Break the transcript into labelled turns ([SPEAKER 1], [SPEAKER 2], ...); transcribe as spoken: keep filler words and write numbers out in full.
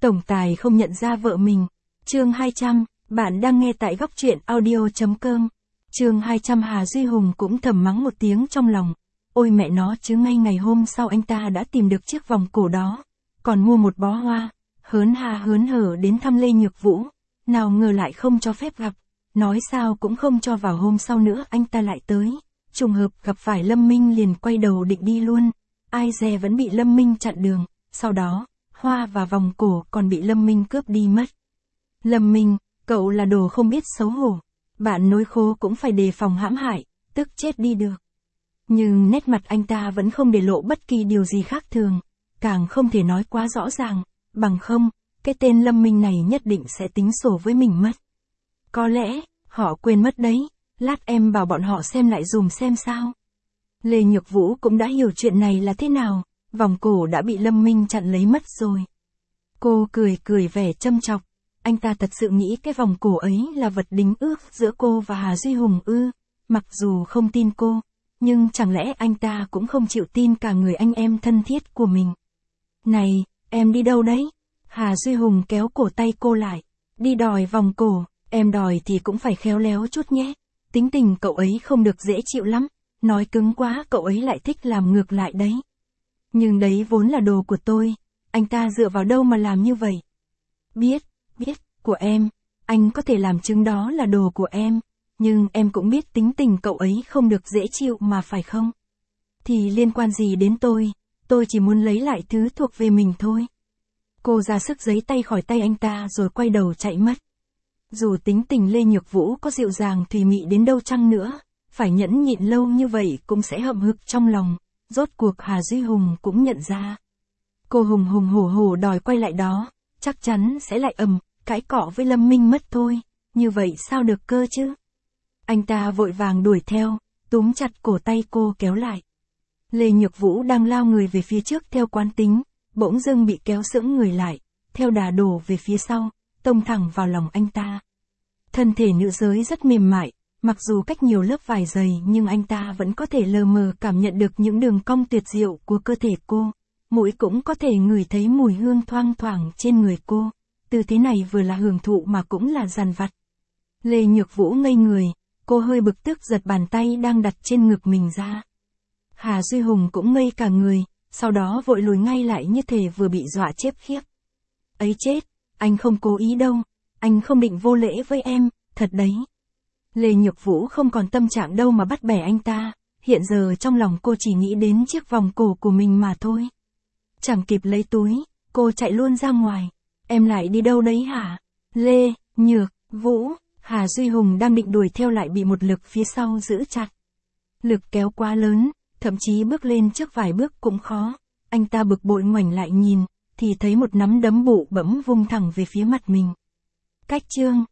[SPEAKER 1] Tổng tài không nhận ra vợ mình. Chương hai trăm, bạn đang nghe tại góc truyện audio chấm com. Chương hai trăm Hà Duy Hùng cũng thầm mắng một tiếng trong lòng. Ôi mẹ nó chứ, ngay ngày hôm sau anh ta đã tìm được chiếc vòng cổ đó. Còn mua một bó hoa, hớn ha hớn hở đến thăm Lê Nhược Vũ. Nào ngờ lại không cho phép gặp. Nói sao cũng không cho vào, hôm sau nữa anh ta lại tới. Trùng hợp gặp phải Lâm Minh liền quay đầu định đi luôn. Ai dè vẫn bị Lâm Minh chặn đường. Sau đó, hoa và vòng cổ còn bị Lâm Minh cướp đi mất. Lâm Minh, cậu là đồ không biết xấu hổ. Bạn nối khố cũng phải đề phòng hãm hại, tức chết đi được. Nhưng nét mặt anh ta vẫn không để lộ bất kỳ điều gì khác thường. Càng không thể nói quá rõ ràng. Bằng không, cái tên Lâm Minh này nhất định sẽ tính sổ với mình mất. Có lẽ, họ quên mất đấy. Lát em bảo bọn họ xem lại dùm xem sao. Lê Nhược Vũ cũng đã hiểu chuyện này là thế nào. Vòng cổ đã bị Lâm Minh chặn lấy mất rồi. Cô cười cười vẻ châm chọc. Anh ta thật sự nghĩ cái vòng cổ ấy là vật đính ước giữa cô và Hà Duy Hùng ư? Mặc dù không tin cô, nhưng chẳng lẽ anh ta cũng không chịu tin cả người anh em thân thiết của mình. Này, em đi đâu đấy? Hà Duy Hùng kéo cổ tay cô lại. Đi đòi vòng cổ, em đòi thì cũng phải khéo léo chút nhé. Tính tình cậu ấy không được dễ chịu lắm. Nói cứng quá cậu ấy lại thích làm ngược lại đấy. Nhưng đấy vốn là đồ của tôi. Anh ta dựa vào đâu mà làm như vậy? Biết, biết, của em. Anh có thể làm chứng đó là đồ của em. Nhưng em cũng biết tính tình cậu ấy không được dễ chịu mà phải không? Thì liên quan gì đến tôi? Tôi chỉ muốn lấy lại thứ thuộc về mình thôi. Cô ra sức giấy tay khỏi tay anh ta rồi quay đầu chạy mất. Dù tính tình Lê Nhược Vũ có dịu dàng thùy mị đến đâu chăng nữa, phải nhẫn nhịn lâu như vậy cũng sẽ hậm hực trong lòng. Rốt cuộc Hà Duy Hùng cũng nhận ra. Cô hùng hùng hổ hổ đòi quay lại đó, chắc chắn sẽ lại ầm, cãi cọ với Lâm Minh mất thôi. Như vậy sao được cơ chứ? Anh ta vội vàng đuổi theo, túm chặt cổ tay cô kéo lại. Lê Nhược Vũ đang lao người về phía trước theo quán tính, bỗng dưng bị kéo sững người lại, theo đà đổ về phía sau, tông thẳng vào lòng anh ta. Thân thể nữ giới rất mềm mại, mặc dù cách nhiều lớp vải dày nhưng anh ta vẫn có thể lờ mờ cảm nhận được những đường cong tuyệt diệu của cơ thể cô. Mũi cũng có thể ngửi thấy mùi hương thoang thoảng trên người cô. Tư thế này vừa là hưởng thụ mà cũng là dằn vặt. Lê Nhược Vũ ngây người, cô hơi bực tức giật bàn tay đang đặt trên ngực mình ra. Hà Duy Hùng cũng ngây cả người, sau đó vội lùi ngay lại như thể vừa bị dọa chết khiếp. Ấy chết, anh không cố ý đâu, anh không định vô lễ với em, thật đấy. Lê Nhược Vũ không còn tâm trạng đâu mà bắt bẻ anh ta, hiện giờ trong lòng cô chỉ nghĩ đến chiếc vòng cổ của mình mà thôi. Chẳng kịp lấy túi, cô chạy luôn ra ngoài. Em lại đi đâu đấy hả? Lê, Nhược, Vũ, Hà Duy Hùng đang định đuổi theo lại bị một lực phía sau giữ chặt. Lực kéo quá lớn, thậm chí bước lên trước vài bước cũng khó. Anh ta bực bội ngoảnh lại nhìn, thì thấy một nắm đấm bụ bẫm vung thẳng về phía mặt mình. Cách chương